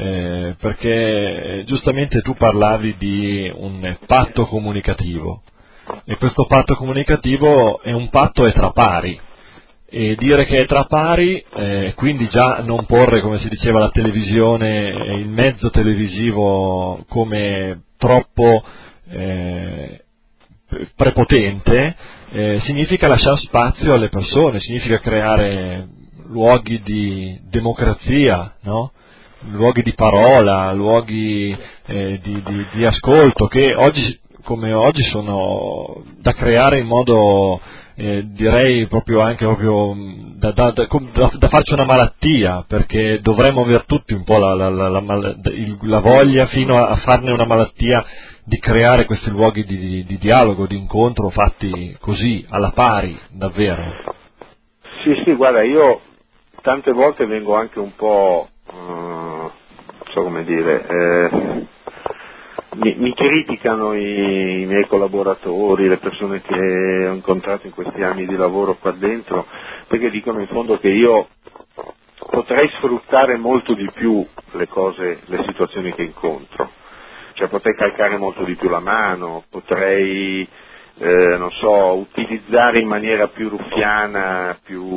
perché giustamente tu parlavi di un patto comunicativo, e questo patto comunicativo è tra pari, e dire che è tra pari, quindi già non porre, come si diceva, la televisione, il mezzo televisivo come troppo prepotente, significa lasciare spazio alle persone, significa creare luoghi di democrazia, no? Luoghi di parola, luoghi di ascolto, che oggi come oggi sono da creare in modo direi proprio da farci una malattia, perché dovremmo aver tutti un po' la voglia, fino a farne una malattia, di creare questi luoghi di dialogo, di incontro fatti così, alla pari, davvero. Sì, guarda, io tante volte vengo anche un po', non so come dire, mi criticano i miei collaboratori, le persone che ho incontrato in questi anni di lavoro qua dentro, perché dicono in fondo che io potrei sfruttare molto di più le situazioni che incontro, cioè potrei calcare molto di più la mano, potrei, non so, utilizzare in maniera più ruffiana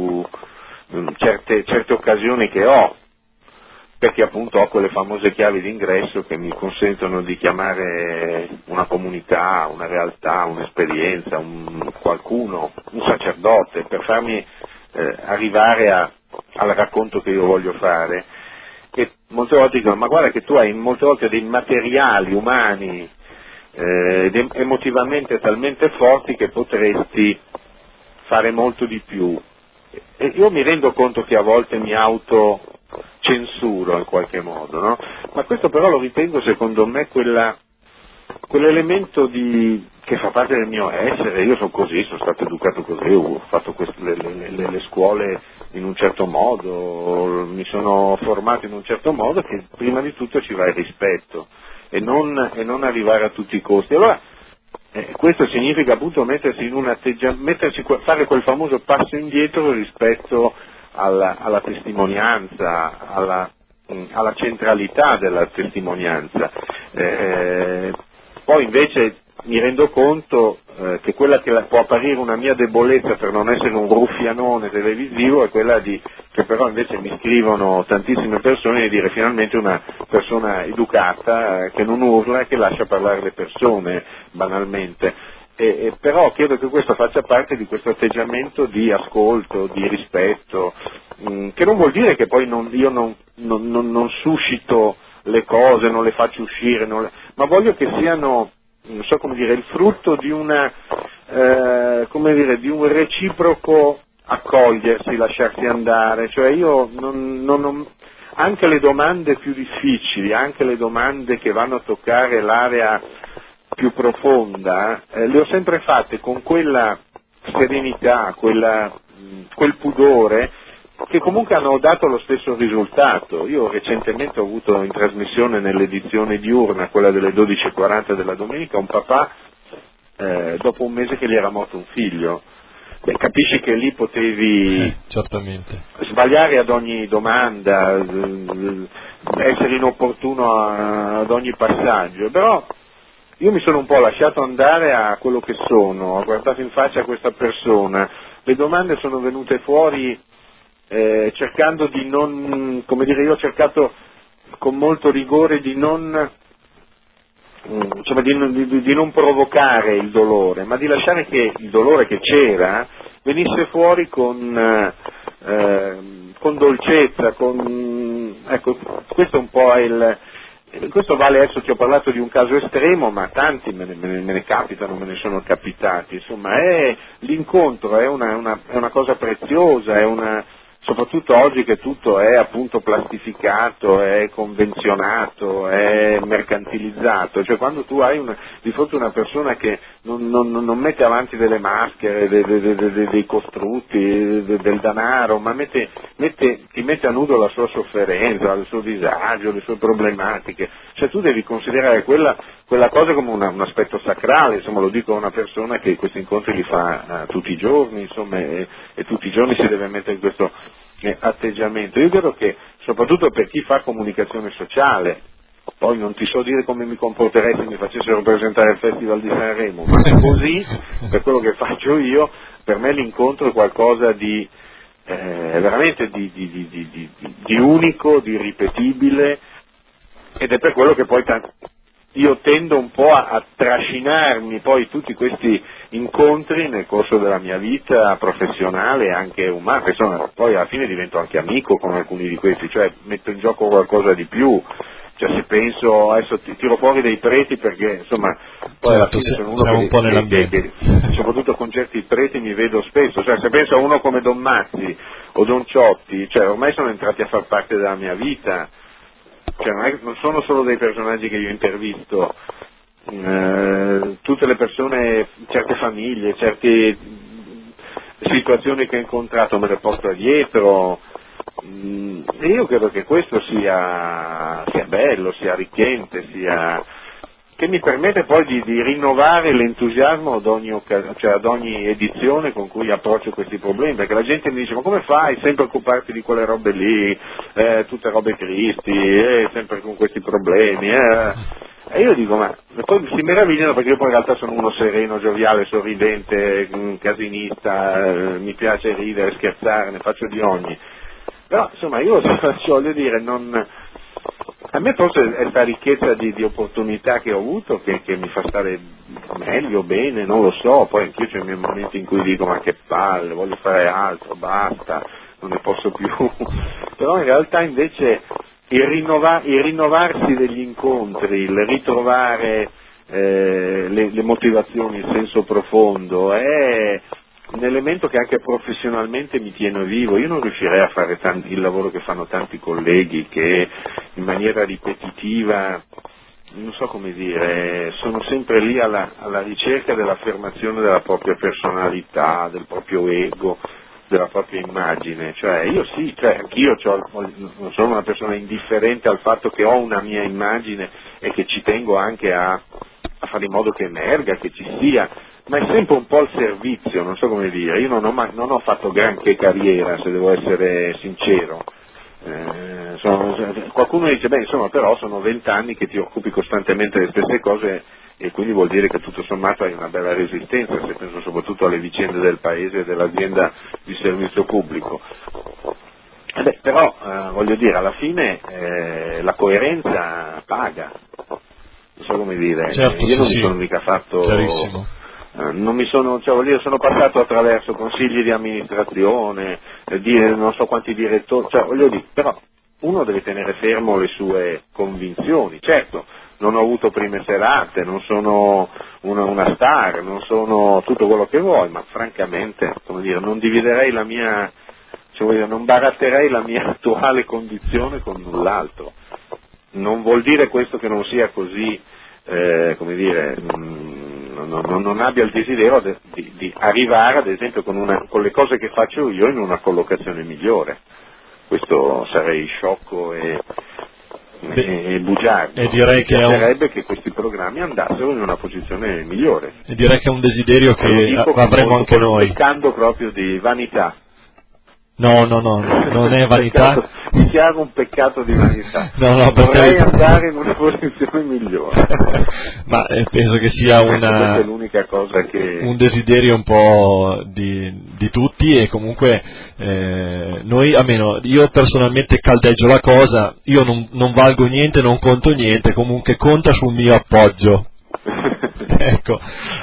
certe occasioni che ho, perché appunto ho quelle famose chiavi d'ingresso che mi consentono di chiamare una comunità, una realtà, un'esperienza, qualcuno, un sacerdote, per farmi arrivare al racconto che io voglio fare. E molte volte dicono: ma guarda che tu hai molte volte dei materiali umani emotivamente talmente forti che potresti fare molto di più. E io mi rendo conto che a volte mi autocensuro in qualche modo, no? Ma questo però lo ritengo, secondo me, quell'elemento che fa parte del mio essere. Io sono così, sono stato educato così, ho fatto le scuole in un certo modo, mi sono formato in un certo modo, che prima di tutto ci va il rispetto e non arrivare a tutti i costi. Allora questo significa appunto mettersi in un atteggiamento, fare quel famoso passo indietro rispetto alla testimonianza, alla centralità della testimonianza. Poi invece mi rendo conto che quella che può apparire una mia debolezza per non essere un ruffianone televisivo è quella che però invece mi scrivono tantissime persone, di dire finalmente una persona educata, che non urla e che lascia parlare le persone banalmente. Però credo che questo faccia parte di questo atteggiamento di ascolto, di rispetto, che non vuol dire che poi io non suscito le cose, non le faccio uscire, ma voglio che siano, non so come dire, il frutto di di un reciproco accogliersi, lasciarsi andare. Cioè io anche le domande più difficili, anche le domande che vanno a toccare l'area più profonda, le ho sempre fatte con quella serenità, quel pudore, che comunque hanno dato lo stesso risultato. Io recentemente ho avuto in trasmissione nell'edizione diurna, quella delle 12:40 della domenica, un papà dopo un mese che gli era morto un figlio. Capisci che lì potevi certamente sbagliare ad ogni domanda, essere inopportuno ad ogni passaggio, però io mi sono un po' lasciato andare a quello che sono, ho guardato in faccia a questa persona, le domande sono venute fuori cercando di non, come dire, io ho cercato con molto rigore di non provocare il dolore, ma di lasciare che il dolore che c'era venisse fuori con dolcezza, ecco, questo è un po' questo vale. Adesso ti ho parlato di un caso estremo, ma tanti me ne capitano, me ne sono capitati, insomma l'incontro è una cosa preziosa, soprattutto oggi che tutto è appunto plastificato, è convenzionato, è mercantilizzato, cioè quando tu hai di fronte a una persona che non mette avanti delle maschere, dei costrutti, del denaro, ma ti mette a nudo la sua sofferenza, il suo disagio, le sue problematiche, cioè tu devi considerare quella cosa come un aspetto sacrale, insomma, lo dico a una persona che questi incontri li fa tutti i giorni, insomma, e tutti i giorni si deve mettere in questo atteggiamento. Io credo che soprattutto per chi fa comunicazione sociale. Poi non ti so dire come mi comporterei se mi facessero presentare il Festival di Sanremo, ma così, per quello che faccio io, per me l'incontro è qualcosa di veramente di unico, di irripetibile, ed è per quello che poi io tendo un po' a trascinarmi poi tutti questi incontri nel corso della mia vita professionale e anche umana, insomma, poi alla fine divento anche amico con alcuni di questi, cioè metto in gioco qualcosa di più. Cioè se penso, adesso tiro fuori dei preti perché insomma poi alla fine sono uno un po' nell'ambiente. soprattutto con certi preti mi vedo spesso, cioè se penso a uno come Don Mazzi o Don Ciotti, cioè ormai sono entrati a far parte della mia vita, cioè non sono solo dei personaggi che io intervisto, tutte le persone, certe famiglie, certe situazioni che ho incontrato me le porto dietro. E io credo che questo sia bello, sia arricchente, che mi permette poi di rinnovare l'entusiasmo ad ogni edizione con cui approccio questi problemi, perché la gente mi dice: ma come fai sempre a occuparti di quelle robe lì, tutte robe tristi, sempre con questi problemi, E io dico, ma poi si meravigliano perché io poi in realtà sono uno sereno, gioviale, sorridente, casinista, mi piace ridere, scherzare, ne faccio di ogni. Però insomma io voglio dire, a me forse è questa ricchezza di opportunità che ho avuto che mi fa stare meglio, bene, non lo so, poi anch'io c'è i miei momenti in cui dico: ma che palle, voglio fare altro, basta, non ne posso più. Però in realtà invece il rinnovarsi degli incontri, il ritrovare le motivazioni, il senso profondo è un elemento che anche professionalmente mi tiene vivo. Io non riuscirei a fare il lavoro che fanno tanti colleghi che in maniera ripetitiva, non so come dire, sono sempre lì alla ricerca dell'affermazione della propria personalità, del proprio ego, della propria immagine. Cioè io sì, anch'io non sono una persona indifferente al fatto che ho una mia immagine e che ci tengo anche a fare in modo che emerga, che ci sia, ma è sempre un po' il servizio, non so come dire. Io non ho fatto granché carriera, se devo essere sincero. Qualcuno dice: beh, insomma, però sono 20 anni che ti occupi costantemente delle stesse cose, e quindi vuol dire che tutto sommato hai una bella resistenza, se penso soprattutto alle vicende del paese e dell'azienda di servizio pubblico. Però voglio dire, alla fine la coerenza paga, non so come dire. Certo, io non sì, mi sono mica fatto, chiarissimo. non mi sono, sono passato attraverso consigli di amministrazione, non so quanti direttori, voglio dire, però uno deve tenere fermo le sue convinzioni. Certo, non ho avuto prime serate, non sono una star, non sono tutto quello che vuoi, ma francamente, come dire, non dividerei la mia, non baratterei la mia attuale condizione con null'altro. Non vuol dire questo che non sia così, come dire, non abbia il desiderio di arrivare, ad esempio, con le cose che faccio io, in una collocazione migliore. Questo sarei sciocco e bugiardo. E direi che piacerebbe che questi programmi andassero in una posizione migliore. E direi che è un desiderio che avremo anche noi. Peccando proprio di vanità. No, non è vanità. Dichiaro un peccato di vanità. No, vorrei andare in una posizione migliore. Ma penso che sia questa è l'unica cosa che un desiderio un po' di tutti, e comunque noi, almeno io personalmente caldeggio la cosa, io non valgo niente, non conto niente, comunque conta sul mio appoggio. Ecco,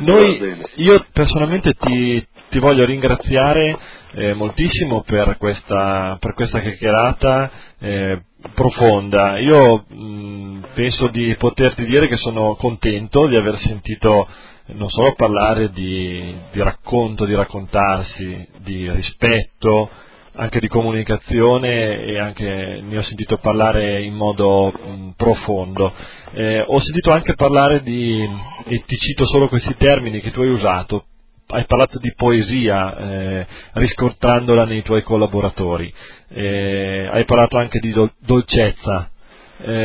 io personalmente ti voglio ringraziare moltissimo per questa chiacchierata profonda. Io penso di poterti dire che sono contento di aver sentito non solo parlare di racconto, di raccontarsi, di rispetto, anche di comunicazione, e anche ne ho sentito parlare in modo profondo. Ho sentito anche parlare e ti cito solo questi termini che tu hai usato. Hai parlato di poesia, riscontrandola nei tuoi collaboratori, hai parlato anche di dolcezza.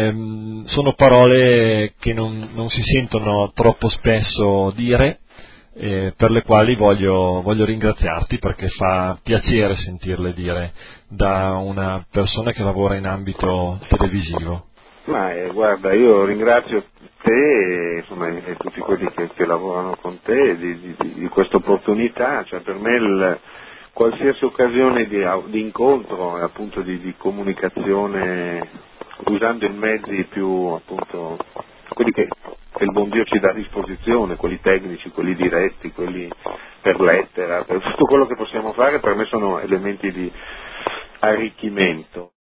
Sono parole che non si sentono troppo spesso dire, per le quali voglio ringraziarti, perché fa piacere sentirle dire da una persona che lavora in ambito televisivo. Ma guarda, io ringrazio te insomma, e tutti quelli che lavorano con te di questa opportunità, cioè per me qualsiasi occasione di incontro e appunto di comunicazione usando i mezzi più appunto quelli che il buon Dio ci dà a disposizione, quelli tecnici, quelli diretti, quelli per lettera, per tutto quello che possiamo fare, per me sono elementi di arricchimento.